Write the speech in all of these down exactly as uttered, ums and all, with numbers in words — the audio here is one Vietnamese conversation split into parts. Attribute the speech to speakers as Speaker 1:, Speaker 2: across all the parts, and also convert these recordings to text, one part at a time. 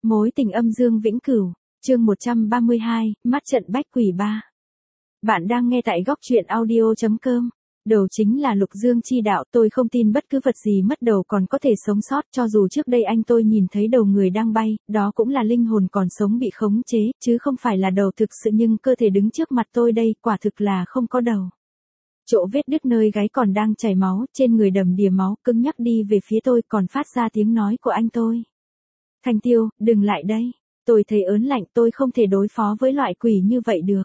Speaker 1: Mối tình âm dương vĩnh cửu, chương một trăm ba mươi hai, mắt trận bách quỷ ba. Bạn đang nghe tại góc truyện audio.com. Đầu chính là Lục Dương chi đạo, tôi không tin bất cứ vật gì mất đầu còn có thể sống sót, cho dù trước đây anh tôi nhìn thấy đầu người đang bay, đó cũng là linh hồn còn sống bị khống chế, chứ không phải là đầu thực sự, nhưng cơ thể đứng trước mặt tôi đây, quả thực là không có đầu. Chỗ vết đứt nơi gáy còn đang chảy máu, trên người đầm đìa máu, cứng nhắc đi về phía tôi, còn phát ra tiếng nói của anh tôi. Thanh Tiêu, đừng lại đây. Tôi thấy ớn lạnh, tôi không thể đối phó với loại quỷ như vậy được.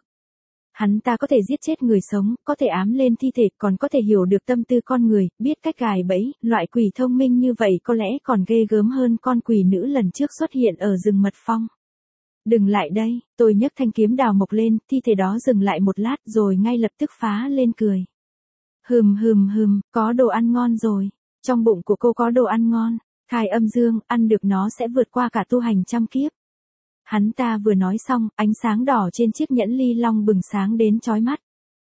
Speaker 1: Hắn ta có thể giết chết người sống, có thể ám lên thi thể, còn có thể hiểu được tâm tư con người, biết cách gài bẫy, loại quỷ thông minh như vậy có lẽ còn ghê gớm hơn con quỷ nữ lần trước xuất hiện ở rừng mật phong. Đừng lại đây, tôi nhấc thanh kiếm đào mộc lên, thi thể đó dừng lại một lát rồi ngay lập tức phá lên cười. Hừm hừm hừm, có đồ ăn ngon rồi, trong bụng của cô có đồ ăn ngon. Thai âm dương, ăn được nó sẽ vượt qua cả tu hành trăm kiếp. Hắn ta vừa nói xong, ánh sáng đỏ trên chiếc nhẫn ly long bừng sáng đến chói mắt.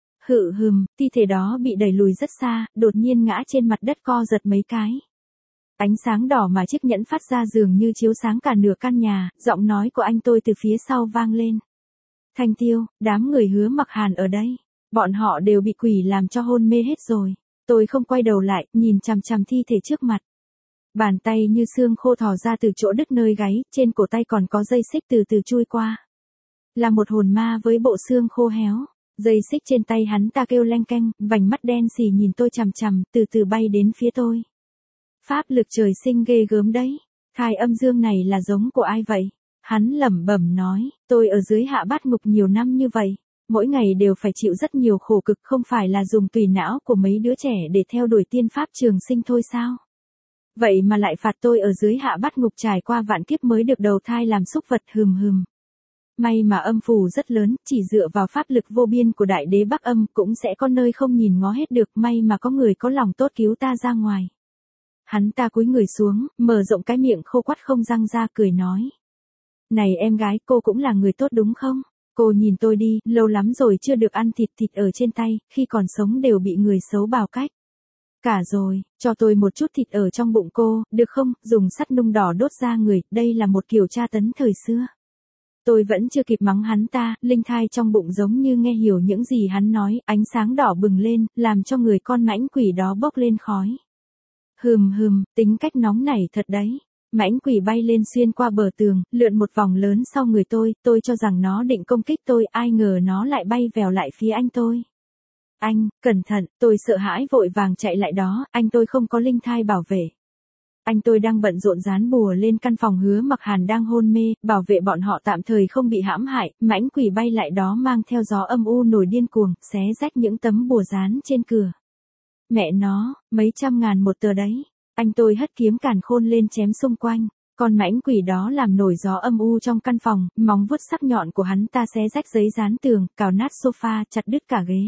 Speaker 1: Hự hừm, thi thể đó bị đẩy lùi rất xa, đột nhiên ngã trên mặt đất co giật mấy cái. Ánh sáng đỏ mà chiếc nhẫn phát ra dường như chiếu sáng cả nửa căn nhà, giọng nói của anh tôi từ phía sau vang lên. Thanh Tiêu, đám người Hứa Mặc Hàn ở đây. Bọn họ đều bị quỷ làm cho hôn mê hết rồi. Tôi không quay đầu lại, nhìn chằm chằm thi thể trước mặt. Bàn tay như xương khô thò ra từ chỗ đứt nơi gáy, trên cổ tay còn có dây xích từ từ chui qua. Là một hồn ma với bộ xương khô héo. Dây xích trên tay hắn ta kêu leng keng, vành mắt đen xì nhìn tôi chằm chằm, từ từ bay đến phía tôi. Pháp lực trời sinh ghê gớm đấy. Thai âm dương này là giống của ai vậy? Hắn lẩm bẩm nói, tôi ở dưới hạ bát ngục nhiều năm như vậy. Mỗi ngày đều phải chịu rất nhiều khổ cực, không phải là dùng tùy não của mấy đứa trẻ để theo đuổi tiên pháp trường sinh thôi sao? Vậy mà lại phạt tôi ở dưới hạ bát ngục trải qua vạn kiếp mới được đầu thai làm súc vật. Hừm hừm. May mà âm phù rất lớn, chỉ dựa vào pháp lực vô biên của đại đế Bắc Âm cũng sẽ có nơi không nhìn ngó hết được, may mà có người có lòng tốt cứu ta ra ngoài. Hắn ta cúi người xuống, mở rộng cái miệng khô quắt không răng ra, cười nói. Này em gái, cô cũng là người tốt đúng không? Cô nhìn tôi đi, lâu lắm rồi chưa được ăn thịt, thịt ở trên tay, khi còn sống đều bị người xấu bào cách. Cả rồi, cho tôi một chút thịt ở trong bụng cô, được không? Dùng sắt nung đỏ đốt ra người, đây là một kiểu tra tấn thời xưa. Tôi vẫn chưa kịp mắng hắn ta, linh thai trong bụng giống như nghe hiểu những gì hắn nói, ánh sáng đỏ bừng lên, làm cho người con mãnh quỷ đó bốc lên khói. Hừm hừm, tính cách nóng nảy thật đấy. Mãnh quỷ bay lên xuyên qua bờ tường, lượn một vòng lớn sau người tôi, tôi cho rằng nó định công kích tôi, ai ngờ nó lại bay vèo lại phía anh tôi. Anh, cẩn thận, tôi sợ hãi vội vàng chạy lại đó, anh tôi không có linh thai bảo vệ. Anh tôi đang bận rộn dán bùa lên căn phòng Hứa Mặc Hàn đang hôn mê, bảo vệ bọn họ tạm thời không bị hãm hại, mãnh quỷ bay lại đó mang theo gió âm u nổi điên cuồng, xé rách những tấm bùa dán trên cửa. Mẹ nó, mấy trăm ngàn một tờ đấy. Anh tôi hất kiếm càn khôn lên chém xung quanh. Con mãnh quỷ đó làm nổi gió âm u trong căn phòng, móng vuốt sắc nhọn của hắn ta xé rách giấy dán tường, cào nát sofa, chặt đứt cả ghế.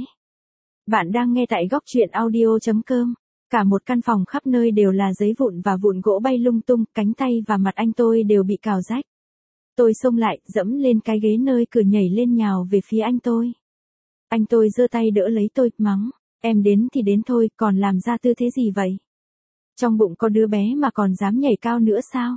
Speaker 1: Bạn đang nghe tại góc truyện audio.com. Cả một căn phòng khắp nơi đều là giấy vụn và vụn gỗ bay lung tung, cánh tay và mặt anh tôi đều bị cào rách. Tôi xông lại, dẫm lên cái ghế nơi cửa nhảy lên nhào về phía anh tôi. Anh tôi giơ tay đỡ lấy tôi, mắng. Em đến thì đến thôi, còn làm ra tư thế gì vậy? Trong bụng có đứa bé mà còn dám nhảy cao nữa sao?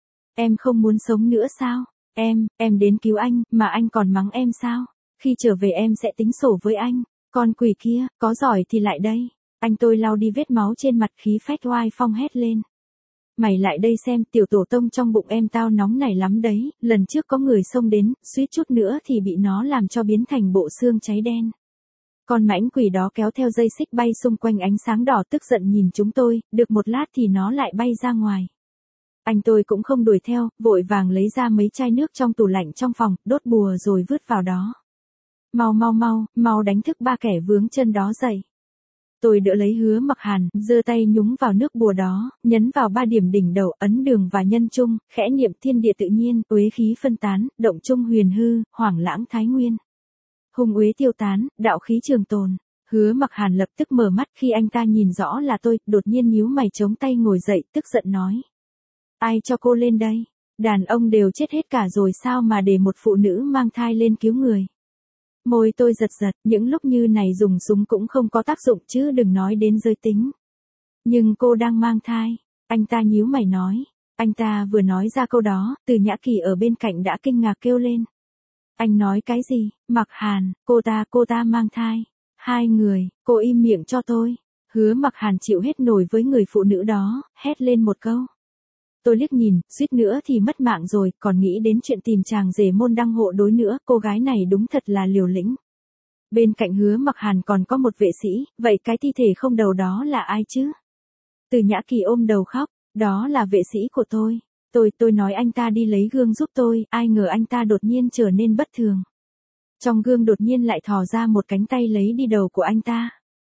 Speaker 1: Em không muốn sống nữa sao? Em, em đến cứu anh, mà anh còn mắng em sao? Khi trở về em sẽ tính sổ với anh. Con quỷ kia, có giỏi thì lại đây. Anh tôi lau đi vết máu trên mặt, khí phách oai phong hét lên. Mày lại đây xem, tiểu tổ tông trong bụng em tao nóng nảy lắm đấy, lần trước có người xông đến, suýt chút nữa thì bị nó làm cho biến thành bộ xương cháy đen. Con mãnh quỷ đó kéo theo dây xích bay xung quanh ánh sáng đỏ, tức giận nhìn chúng tôi, được một lát thì nó lại bay ra ngoài. Anh tôi cũng không đuổi theo, vội vàng lấy ra mấy chai nước trong tủ lạnh trong phòng, đốt bùa rồi vứt vào đó. Mau mau mau, mau đánh thức ba kẻ vướng chân đó dậy. Tôi đỡ lấy Hứa Mặc Hàn, giơ tay nhúng vào nước bùa đó, nhấn vào ba điểm đỉnh đầu, ấn đường và nhân trung, khẽ niệm thiên địa tự nhiên, uế khí phân tán, động trung huyền hư, hoảng lãng thái nguyên. Hung uế tiêu tán, đạo khí trường tồn. Hứa Mặc Hàn lập tức mở mắt, khi anh ta nhìn rõ là tôi, đột nhiên nhíu mày chống tay ngồi dậy, tức giận nói. Ai cho cô lên đây? Đàn ông đều chết hết cả rồi sao mà để một phụ nữ mang thai lên cứu người? Môi tôi giật giật, những lúc như này dùng súng cũng không có tác dụng chứ đừng nói đến giới tính. Nhưng cô đang mang thai. Anh ta nhíu mày nói. Anh ta vừa nói ra câu đó, Từ Nhã Kỳ ở bên cạnh đã kinh ngạc kêu lên. Anh nói cái gì? Mặc Hàn, cô ta, cô ta mang thai. Hai người, cô im miệng cho tôi. Hứa Mặc Hàn chịu hết nổi với người phụ nữ đó, hét lên một câu. Tôi liếc nhìn, suýt nữa thì mất mạng rồi, còn nghĩ đến chuyện tìm chàng rể môn đăng hộ đối nữa, cô gái này đúng thật là liều lĩnh. Bên cạnh Hứa Mặc Hàn còn có một vệ sĩ, vậy cái thi thể không đầu đó là ai chứ? Từ Nhã Kỳ ôm đầu khóc, đó là vệ sĩ của tôi. Tôi, tôi nói anh ta đi lấy gương giúp tôi, ai ngờ anh ta đột nhiên trở nên bất thường. Trong gương đột nhiên lại thò ra một cánh tay lấy đi đầu của anh ta.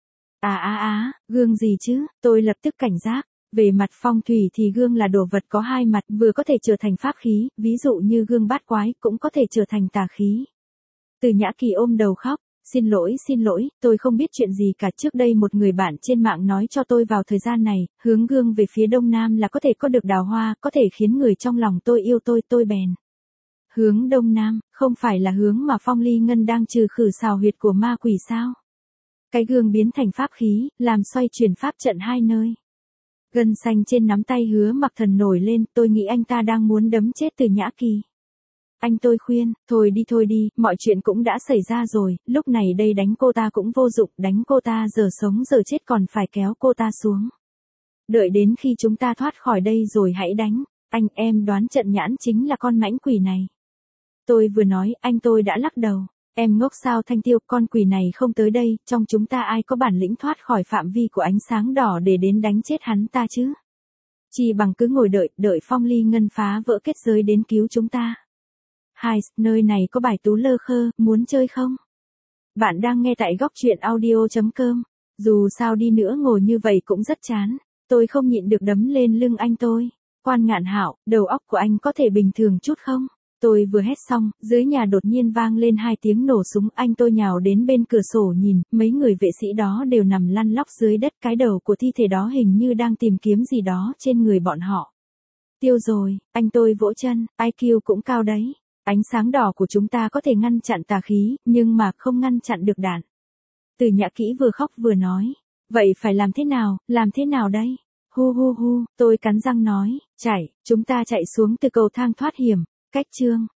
Speaker 1: À á á, gương gì chứ, tôi lập tức cảnh giác. Về mặt phong thủy thì gương là đồ vật có hai mặt, vừa có thể trở thành pháp khí, ví dụ như gương bát quái, cũng có thể trở thành tà khí. Từ Nhã Kỳ ôm đầu khóc, xin lỗi xin lỗi, tôi không biết chuyện gì cả. Trước đây một người bạn trên mạng nói cho tôi vào thời gian này, hướng gương về phía đông nam là có thể có được đào hoa, có thể khiến người trong lòng tôi yêu tôi, tôi bèn. Hướng đông nam, không phải là hướng mà Phong Ly Ngân đang trừ khử xào huyệt của ma quỷ sao? Cái gương biến thành pháp khí, làm xoay chuyển pháp trận hai nơi. Gân xanh trên nắm tay Hứa Mặc Thần nổi lên, tôi nghĩ anh ta đang muốn đấm chết Từ Nhã Kỳ. Anh tôi khuyên, thôi đi thôi đi, mọi chuyện cũng đã xảy ra rồi, lúc này đây đánh cô ta cũng vô dụng, đánh cô ta giờ sống giờ chết còn phải kéo cô ta xuống. Đợi đến khi chúng ta thoát khỏi đây rồi hãy đánh, anh em đoán trận nhãn chính là con mãnh quỷ này. Tôi vừa nói, anh tôi đã lắc đầu. Em ngốc sao Thanh Tiêu, con quỷ này không tới đây, trong chúng ta ai có bản lĩnh thoát khỏi phạm vi của ánh sáng đỏ để đến đánh chết hắn ta chứ? Chỉ bằng cứ ngồi đợi, đợi Phong Ly Ngân phá vỡ kết giới đến cứu chúng ta. Hai, nơi này có bài tú lơ khơ, muốn chơi không? Bạn đang nghe tại góc truyện audio chấm com. Dù sao đi nữa ngồi như vậy cũng rất chán. Tôi không nhịn được đấm lên lưng anh tôi. Quan Ngạn Hạo, đầu óc của anh có thể bình thường chút không? Tôi vừa hét xong, dưới nhà đột nhiên vang lên hai tiếng nổ súng, anh tôi nhào đến bên cửa sổ nhìn, mấy người vệ sĩ đó đều nằm lăn lóc dưới đất, cái đầu của thi thể đó hình như đang tìm kiếm gì đó trên người bọn họ. Tiêu rồi, anh tôi vỗ chân, i kiu cũng cao đấy. Ánh sáng đỏ của chúng ta có thể ngăn chặn tà khí, nhưng mà không ngăn chặn được đạn. Từ Nhã Kỹ vừa khóc vừa nói, vậy phải làm thế nào, làm thế nào đây? Hu hu hu, tôi cắn răng nói, chạy, chúng ta chạy xuống từ cầu thang thoát hiểm. Cách chương